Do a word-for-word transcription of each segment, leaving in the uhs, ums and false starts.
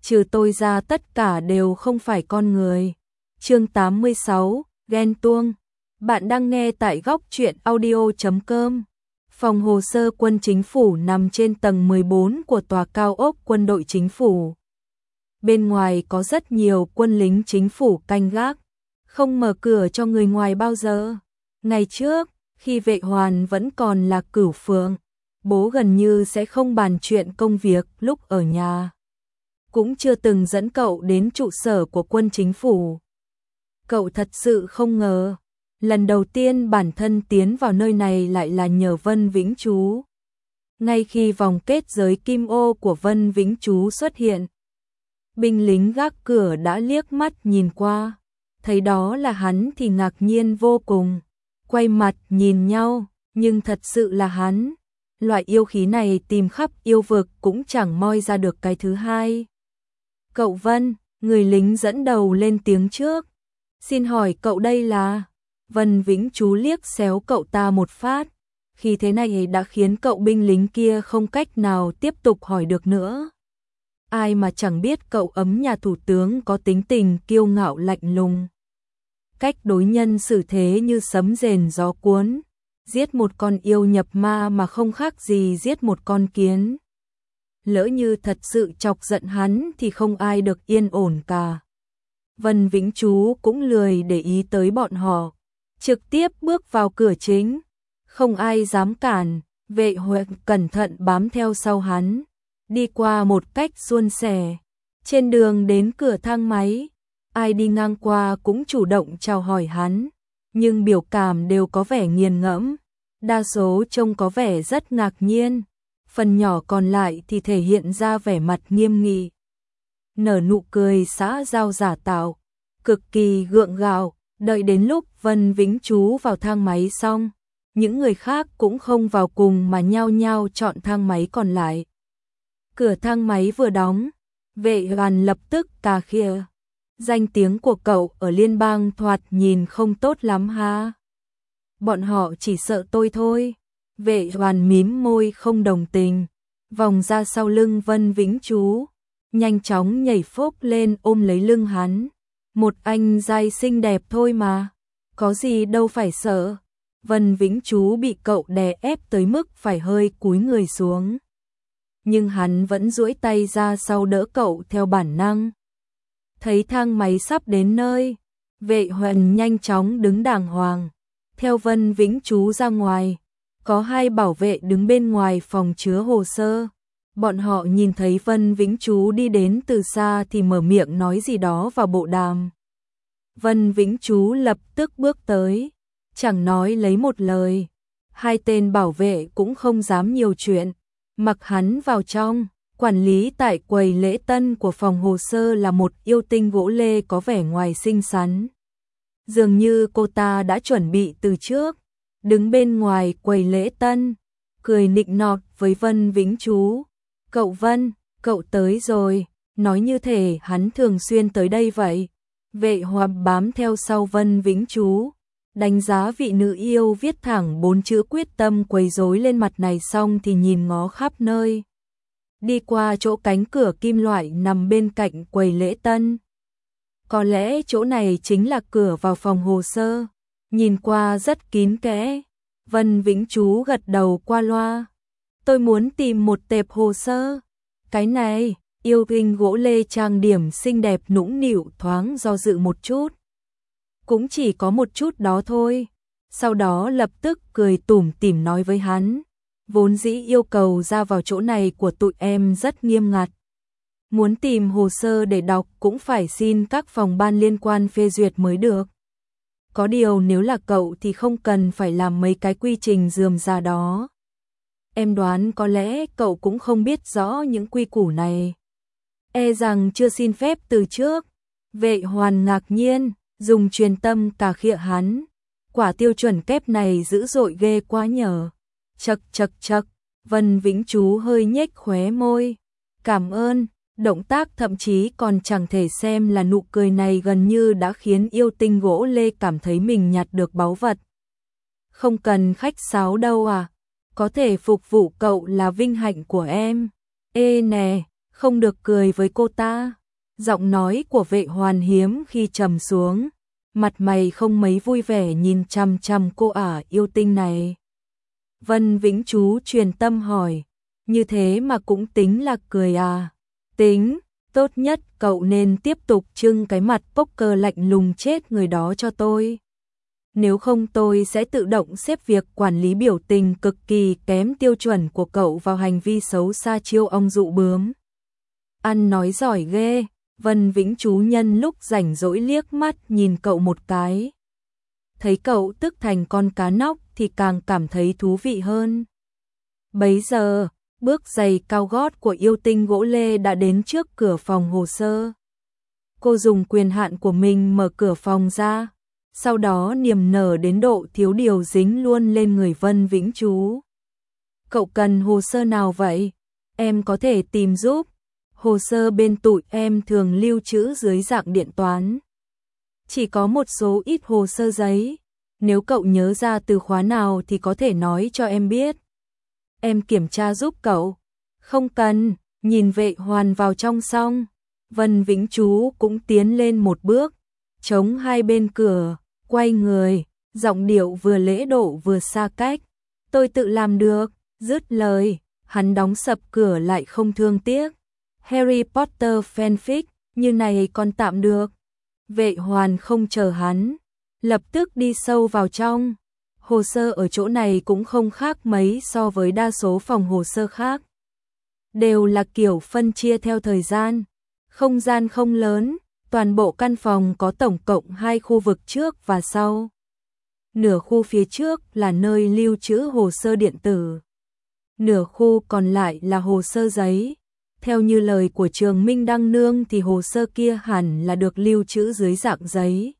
trừ tôi ra tất cả đều không phải con người. Chương tám mươi sáu, ghen tuông. Bạn đang nghe tại góc truyện audio chấm com. Phòng hồ sơ quân chính phủ nằm trên tầng mười bốn của tòa cao ốc quân đội chính phủ. Bên ngoài có rất nhiều quân lính chính phủ canh gác, không mở cửa cho người ngoài bao giờ. Ngày trước, khi Vệ Hoàn vẫn còn là Cửu Phượng, bố gần như sẽ không bàn chuyện công việc lúc ở nhà. Cũng chưa từng dẫn cậu đến trụ sở của quân chính phủ. Cậu thật sự không ngờ, lần đầu tiên bản thân tiến vào nơi này lại là nhờ Vân Vĩnh Chú. Ngay khi vòng kết giới kim ô của Vân Vĩnh Chú xuất hiện, binh lính gác cửa đã liếc mắt nhìn qua, thấy đó là hắn thì ngạc nhiên vô cùng, quay mặt nhìn nhau, nhưng thật sự là hắn. Loại yêu khí này tìm khắp yêu vực cũng chẳng moi ra được cái thứ hai. Cậu Vân, người lính dẫn đầu lên tiếng trước. Xin hỏi cậu đây là... Vân Vĩnh Chú liếc xéo cậu ta một phát. Khi thế này đã khiến cậu binh lính kia không cách nào tiếp tục hỏi được nữa. Ai mà chẳng biết cậu ấm nhà thủ tướng có tính tình kiêu ngạo lạnh lùng. Cách đối nhân xử thế như sấm rền gió cuốn. Giết một con yêu nhập ma mà không khác gì giết một con kiến. Lỡ như thật sự chọc giận hắn thì không ai được yên ổn cả. Vân Vĩnh Chú cũng lười để ý tới bọn họ, trực tiếp bước vào cửa chính. Không ai dám cản, Vệ Huệ cẩn thận bám theo sau hắn, đi qua một cách suôn sẻ. Trên đường đến cửa thang máy, ai đi ngang qua cũng chủ động chào hỏi hắn, nhưng biểu cảm đều có vẻ nghiền ngẫm, đa số trông có vẻ rất ngạc nhiên, phần nhỏ còn lại thì thể hiện ra vẻ mặt nghiêm nghị. Nở nụ cười xã giao giả tạo, cực kỳ gượng gạo. Đợi đến lúc Vân Vĩnh Chú vào thang máy xong, những người khác cũng không vào cùng mà nhao nhao chọn thang máy còn lại. Cửa thang máy vừa đóng, Vệ Hoàn lập tức cà khịa. Danh tiếng của cậu ở liên bang thoạt nhìn không tốt lắm ha. Bọn họ chỉ sợ tôi thôi. Vệ Hoàn mím môi không đồng tình, vòng ra sau lưng Vân Vĩnh Chú, nhanh chóng nhảy phốp lên ôm lấy lưng hắn. Một anh giai xinh đẹp thôi mà, có gì đâu phải sợ. Vân Vĩnh Chú bị cậu đè ép tới mức phải hơi cúi người xuống. Nhưng hắn vẫn duỗi tay ra sau đỡ cậu theo bản năng. Thấy thang máy sắp đến nơi, Vệ Huân nhanh chóng đứng đàng hoàng, theo Vân Vĩnh Chú ra ngoài. Có hai bảo vệ đứng bên ngoài phòng chứa hồ sơ. Bọn họ nhìn thấy Vân Vĩnh Chú đi đến từ xa thì mở miệng nói gì đó vào bộ đàm. Vân Vĩnh Chú lập tức bước tới, chẳng nói lấy một lời. Hai tên bảo vệ cũng không dám nhiều chuyện, mặc hắn vào trong. Quản lý tại quầy lễ tân của phòng hồ sơ là một yêu tinh gỗ lê có vẻ ngoài xinh xắn. Dường như cô ta đã chuẩn bị từ trước, đứng bên ngoài quầy lễ tân, cười nịnh nọt với Vân Vĩnh Chú. Cậu Vân, cậu tới rồi, nói như thể hắn thường xuyên tới đây vậy. Vệ Hòa bám theo sau Vân Vĩnh Chú, đánh giá vị nữ yêu viết thẳng bốn chữ quyết tâm quấy rối lên mặt này xong thì nhìn ngó khắp nơi. Đi qua chỗ cánh cửa kim loại nằm bên cạnh quầy lễ tân. Có lẽ chỗ này chính là cửa vào phòng hồ sơ, nhìn qua rất kín kẽ. Vân Vĩnh Chú gật đầu qua loa. Tôi muốn tìm một tệp hồ sơ. Cái này, yêu tinh gỗ lê trang điểm xinh đẹp nũng nịu thoáng do dự một chút. Cũng chỉ có một chút đó thôi. Sau đó lập tức cười tủm tỉm nói với hắn. Vốn dĩ yêu cầu ra vào chỗ này của tụi em rất nghiêm ngặt. Muốn tìm hồ sơ để đọc cũng phải xin các phòng ban liên quan phê duyệt mới được. Có điều nếu là cậu thì không cần phải làm mấy cái quy trình rườm rà đó. Em đoán có lẽ cậu cũng không biết rõ những quy củ này. E rằng chưa xin phép từ trước. Vệ Hoàn ngạc nhiên, dùng truyền tâm cà khịa hắn. Quả tiêu chuẩn kép này dữ dội ghê quá nhờ. Chậc chậc chậc, Vân Vĩnh Chú hơi nhếch khóe môi. Cảm ơn, động tác thậm chí còn chẳng thể xem là nụ cười này gần như đã khiến yêu tinh gỗ lê cảm thấy mình nhặt được báu vật. Không cần khách sáo đâu à, có thể phục vụ cậu là vinh hạnh của em. Ê nè, Không được cười với cô ta. Giọng nói của Vệ Hoàn hiếm khi trầm xuống, mặt mày không mấy vui vẻ nhìn chằm chằm cô ả yêu tinh này. Vân Vĩnh Chú truyền tâm hỏi, như thế mà cũng tính là cười à? Tính, tốt nhất cậu nên tiếp tục trưng cái mặt poker lạnh lùng chết người đó cho tôi. Nếu không tôi sẽ tự động xếp việc quản lý biểu tình cực kỳ kém tiêu chuẩn của cậu vào hành vi xấu xa chiêu ong dụ bướm. Ăn nói giỏi ghê. Vân Vĩnh Chú nhân lúc rảnh rỗi liếc mắt nhìn cậu một cái. Thấy cậu tức thành con cá nóc thì càng cảm thấy thú vị hơn. Bấy giờ, bước giày cao gót của yêu tinh gỗ lê đã đến trước cửa phòng hồ sơ. Cô dùng quyền hạn của mình mở cửa phòng ra, sau đó niềm nở đến độ thiếu điều dính luôn lên người Vân Vĩnh Chú. Cậu cần hồ sơ nào vậy? Em có thể tìm giúp. Hồ sơ bên tụi em thường lưu trữ dưới dạng điện toán. Chỉ có một số ít hồ sơ giấy. Nếu cậu nhớ ra từ khóa nào thì có thể nói cho em biết. Em kiểm tra giúp cậu. Không cần, nhìn Vệ Hoàn vào trong xong. Vân Vĩnh Chú cũng tiến lên một bước, chống hai bên cửa, quay người, giọng điệu vừa lễ độ vừa xa cách. Tôi tự làm được, dứt lời, hắn đóng sập cửa lại không thương tiếc. Harry Potter fanfic, như này còn tạm được. Vệ Hoàn không chờ hắn, lập tức đi sâu vào trong. Hồ sơ ở chỗ này cũng không khác mấy so với đa số phòng hồ sơ khác. Đều là kiểu phân chia theo thời gian. Không gian không lớn, toàn bộ căn phòng có tổng cộng hai khu vực trước và sau. Nửa khu phía trước là nơi lưu trữ hồ sơ điện tử. Nửa khu còn lại là hồ sơ giấy. Theo như lời của Trường Minh Đăng Nương thì hồ sơ kia hẳn là được lưu trữ dưới dạng giấy.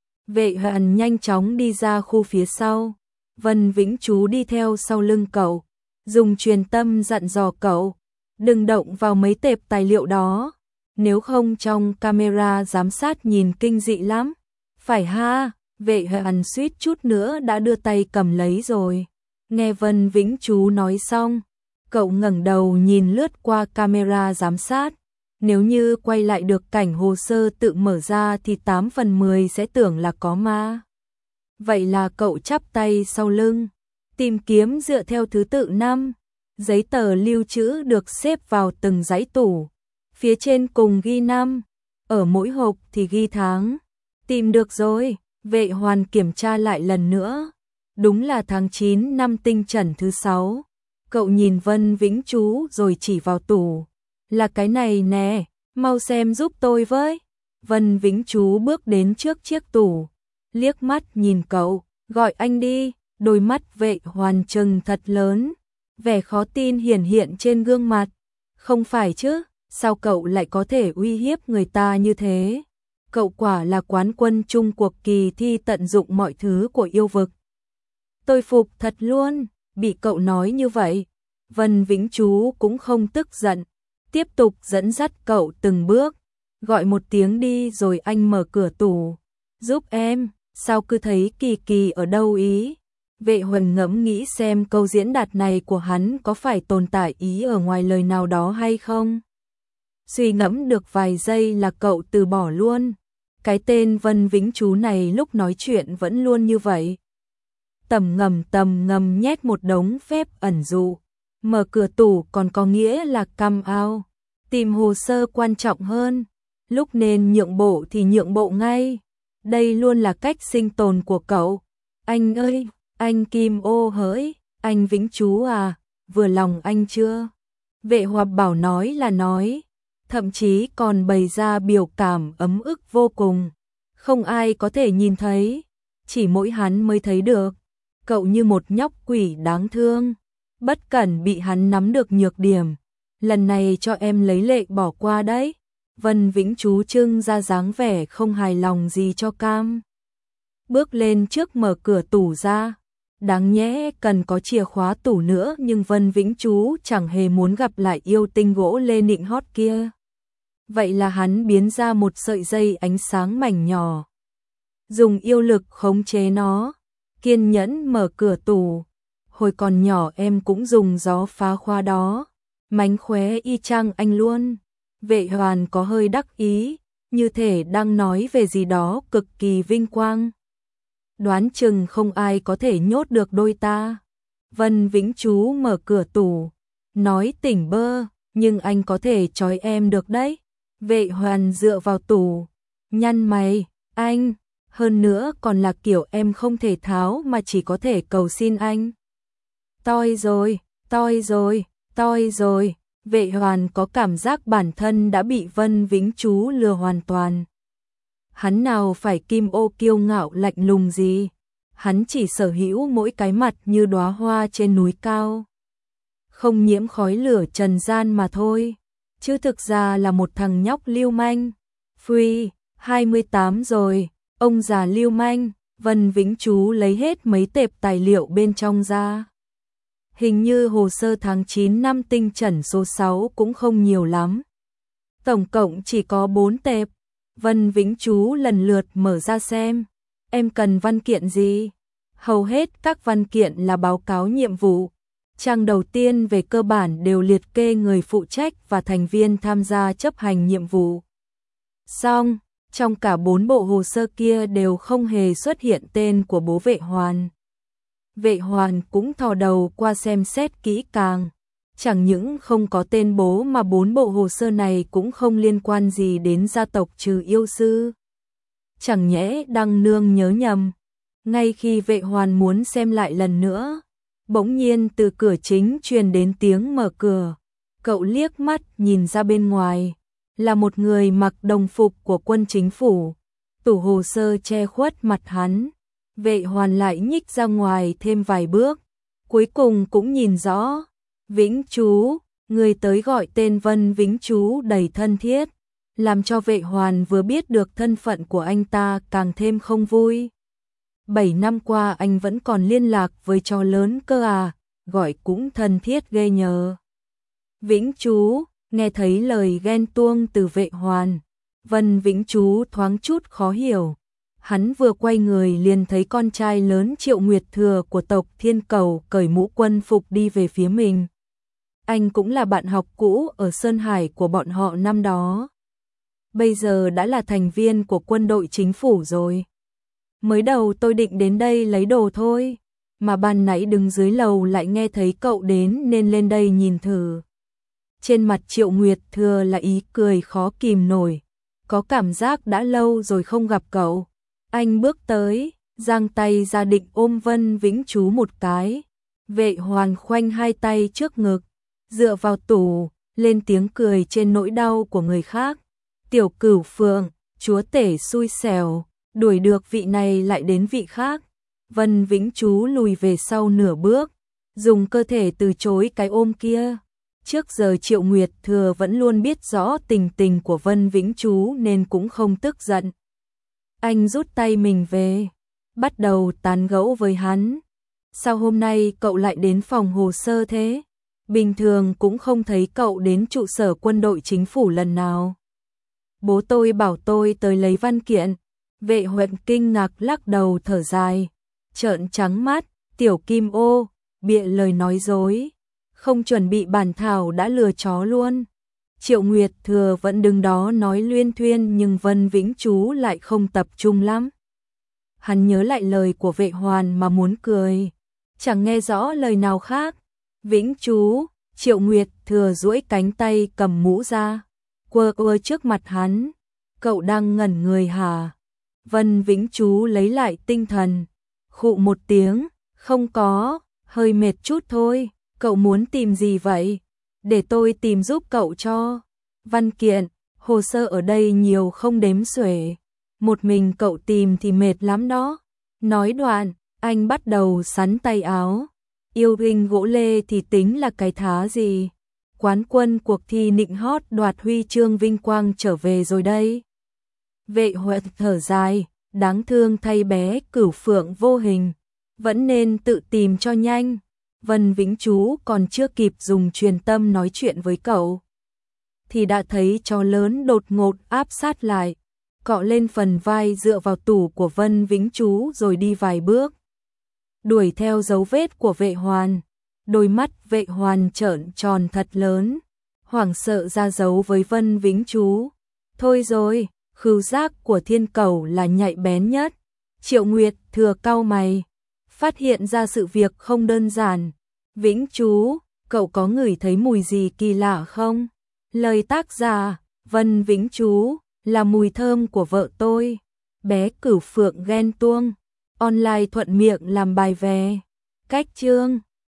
Vệ Hoàn nhanh chóng đi ra khu phía sau. Vân Vĩnh Chú đi theo sau lưng cậu, dùng truyền tâm dặn dò cậu, đừng động vào mấy tệp tài liệu đó, nếu không trong camera giám sát nhìn kinh dị lắm. Phải ha, Vệ Hoàn suýt chút nữa đã đưa tay cầm lấy rồi. Nghe Vân Vĩnh Chú nói xong, cậu ngẩng đầu nhìn lướt qua camera giám sát. Nếu như quay lại được cảnh hồ sơ tự mở ra thì tám phần mười sẽ tưởng là có ma. Vậy là cậu chắp tay sau lưng, tìm kiếm dựa theo thứ tự năm. Giấy tờ lưu trữ được xếp vào từng dãy tủ. Phía trên cùng ghi năm, ở mỗi hộp thì ghi tháng. Tìm được rồi, Vệ Hoàn kiểm tra lại lần nữa. Đúng là tháng chín năm Tinh Trần thứ sáu. Cậu nhìn Vân Vĩnh Chú rồi chỉ vào tủ. Là cái này nè, mau xem giúp tôi với. Vân Vĩnh Chú bước đến trước chiếc tủ, liếc mắt nhìn cậu, gọi anh đi. Đôi mắt Vệ Hoàn trừng thật lớn, vẻ khó tin hiển hiện trên gương mặt. Không phải chứ, sao cậu lại có thể uy hiếp người ta như thế? Cậu quả là quán quân chung cuộc kỳ thi tận dụng mọi thứ của yêu vực. Tôi phục thật luôn, bị cậu nói như vậy. Vân Vĩnh Chú cũng không tức giận, tiếp tục dẫn dắt cậu từng bước. Gọi một tiếng đi rồi anh mở cửa tủ. Giúp em, sao cứ thấy kỳ kỳ ở đâu ý? Vệ Huân ngẫm nghĩ xem câu diễn đạt này của hắn có phải tồn tại ý ở ngoài lời nào đó hay không. Suy ngẫm được vài giây là cậu từ bỏ luôn. Cái tên Vân Vĩnh Chú này lúc nói chuyện vẫn luôn như vậy. Tầm ngầm tầm ngầm nhét một đống phép ẩn dụ. Mở cửa tủ còn có nghĩa là come out. Tìm hồ sơ quan trọng hơn. Lúc nên nhượng bộ thì nhượng bộ ngay. Đây luôn là cách sinh tồn của cậu. Anh ơi, anh Kim ô hỡi, anh Vĩnh Chú à, vừa lòng anh chưa? Vệ Hòa bảo nói là nói, thậm chí còn bày ra biểu cảm ấm ức vô cùng. Không ai có thể nhìn thấy, chỉ mỗi hắn mới thấy được. Cậu như một nhóc quỷ đáng thương, bất cẩn bị hắn nắm được nhược điểm. Lần này cho em lấy lệ bỏ qua đấy. Vân Vĩnh Chú trưng ra dáng vẻ không hài lòng gì cho cam. Bước lên trước mở cửa tủ ra. Đáng nhẽ cần có chìa khóa tủ nữa, nhưng Vân Vĩnh Chú chẳng hề muốn gặp lại yêu tinh gỗ lê nịnh hót kia. Vậy là hắn biến ra một sợi dây ánh sáng mảnh nhỏ, dùng yêu lực khống chế nó, kiên nhẫn mở cửa tủ. Hồi còn nhỏ em cũng dùng gió phá khoa đó. mánh khóe y chang anh luôn. Vệ Hoàn có hơi đắc ý, như thể đang nói về gì đó cực kỳ vinh quang. Đoán chừng không ai có thể nhốt được đôi ta. Vân Vĩnh Chú mở cửa tủ, nói tỉnh bơ, nhưng anh có thể trói em được đấy. Vệ Hoàn dựa vào tủ, nhăn mày, anh, hơn nữa còn là kiểu em không thể tháo mà chỉ có thể cầu xin anh. Toi rồi, toi rồi, toi rồi. Vệ Hoàn có cảm giác bản thân đã bị Vân Vĩnh Chú lừa hoàn toàn. Hắn nào phải kim ô kiêu ngạo lạnh lùng gì, hắn chỉ sở hữu mỗi cái mặt như đóa hoa trên núi cao, không nhiễm khói lửa trần gian mà thôi, chứ thực ra là một thằng nhóc lưu manh. Free, hai mươi tám rồi, ông già lưu manh. Vân Vĩnh Chú lấy hết mấy tệp tài liệu bên trong ra. Hình như hồ sơ tháng chín năm tinh trần số sáu cũng không nhiều lắm. Tổng cộng chỉ có bốn tệp. Vân Vĩnh Chú lần lượt mở ra xem. Em cần văn kiện gì? Hầu hết các văn kiện là báo cáo nhiệm vụ. Trang đầu tiên về cơ bản đều liệt kê người phụ trách và thành viên tham gia chấp hành nhiệm vụ. Xong, trong cả bốn bộ hồ sơ kia đều không hề xuất hiện tên của bố Vệ Hoàn. Vệ Hoàn cũng thò đầu qua xem xét kỹ càng. Chẳng những không có tên bố mà bốn bộ hồ sơ này cũng không liên quan gì đến gia tộc Trừ Yêu Sư. Chẳng nhẽ Đăng Nương nhớ nhầm. Ngay khi Vệ Hoàn muốn xem lại lần nữa, bỗng nhiên từ cửa chính truyền đến tiếng mở cửa. Cậu liếc mắt nhìn ra bên ngoài, là một người mặc đồng phục của quân chính phủ. Tủ hồ sơ che khuất mặt hắn. Vệ Hoàn lại nhích ra ngoài thêm vài bước, cuối cùng cũng nhìn rõ. Vĩnh Chú, người tới gọi tên Vân Vĩnh Chú đầy thân thiết, làm cho Vệ Hoàn vừa biết được thân phận của anh ta càng thêm không vui. Bảy năm qua anh vẫn còn liên lạc với chó lớn cơ à, gọi cũng thân thiết ghê nhờ. Vĩnh Chú, nghe thấy lời ghen tuông từ Vệ Hoàn, Vân Vĩnh Chú thoáng chút khó hiểu. Hắn vừa quay người liền thấy con trai lớn Triệu Nguyệt Thừa của tộc Thiên Cầu cởi mũ quân phục đi về phía mình. Anh cũng là bạn học cũ ở Sơn Hải của bọn họ năm đó. Bây giờ đã là thành viên của quân đội chính phủ rồi. Mới đầu tôi định đến đây lấy đồ thôi, mà ban nãy đứng dưới lầu lại nghe thấy cậu đến nên lên đây nhìn thử. Trên mặt Triệu Nguyệt Thừa là ý cười khó kìm nổi, có cảm giác đã lâu rồi không gặp cậu. Anh bước tới, giang tay ra định ôm Vân Vĩnh Chú một cái. Vệ Hoàn khoanh hai tay trước ngực, dựa vào tủ, lên tiếng cười trên nỗi đau của người khác. Tiểu Cửu Phượng, chúa tể xui xẻo, đuổi được vị này lại đến vị khác. Vân Vĩnh Chú lùi về sau nửa bước, dùng cơ thể từ chối cái ôm kia. Trước giờ Triệu Nguyệt Thừa vẫn luôn biết rõ tình tình của Vân Vĩnh Chú nên cũng không tức giận. Anh rút tay mình về, bắt đầu tán gẫu với hắn. Sao hôm nay cậu lại đến phòng hồ sơ thế? Bình thường cũng không thấy cậu đến trụ sở quân đội chính phủ lần nào. Bố tôi bảo tôi tới lấy văn kiện. Vệ Huệ kinh ngạc lắc đầu thở dài, trợn trắng mắt. Tiểu Kim Ô, bịa lời nói dối, không chuẩn bị bản thảo đã lừa chó luôn. Triệu Nguyệt Thừa vẫn đứng đó nói luyên thuyên nhưng Vân Vĩnh Chú lại không tập trung lắm. Hắn nhớ lại lời của Vệ Hoàn mà muốn cười, chẳng nghe rõ lời nào khác. Vĩnh Chú, Triệu Nguyệt Thừa duỗi cánh tay cầm mũ ra, quơ quơ trước mặt hắn. Cậu đang ngẩn người hả? Vân Vĩnh Chú lấy lại tinh thần, khụ một tiếng, không có, hơi mệt chút thôi. Cậu muốn tìm gì vậy? Để tôi tìm giúp cậu cho. Văn kiện, hồ sơ ở đây nhiều không đếm xuể. Một mình cậu tìm thì mệt lắm đó. Nói đoạn, anh bắt đầu sắn tay áo. Yêu binh gỗ lê thì tính là cái thá gì? Quán quân cuộc thi nịnh hót đoạt huy chương vinh quang trở về rồi đây. Vệ Huệ thở dài, đáng thương thay bé Cửu Phượng vô hình. Vẫn nên tự tìm cho nhanh. Vân Vĩnh Chú còn chưa kịp dùng truyền tâm nói chuyện với cậu, thì đã thấy chó lớn đột ngột áp sát lại, cọ lên phần vai dựa vào tủ của Vân Vĩnh Chú rồi đi vài bước. Đuổi theo dấu vết của Vệ Hoàn, đôi mắt Vệ Hoàn trợn tròn thật lớn, hoảng sợ ra dấu với Vân Vĩnh Chú. Thôi rồi, khứu giác của Thiên Cẩu là nhạy bén nhất. Triệu Nguyệt Thừa cau mày, phát hiện ra sự việc không đơn giản. Vĩnh Chú, cậu có ngửi thấy mùi gì kỳ lạ không? Lời tác giả, Vân Vĩnh Chú, là mùi thơm của vợ tôi. Bé Cửu Phượng ghen tuông, online thuận miệng làm bài về. Cách chương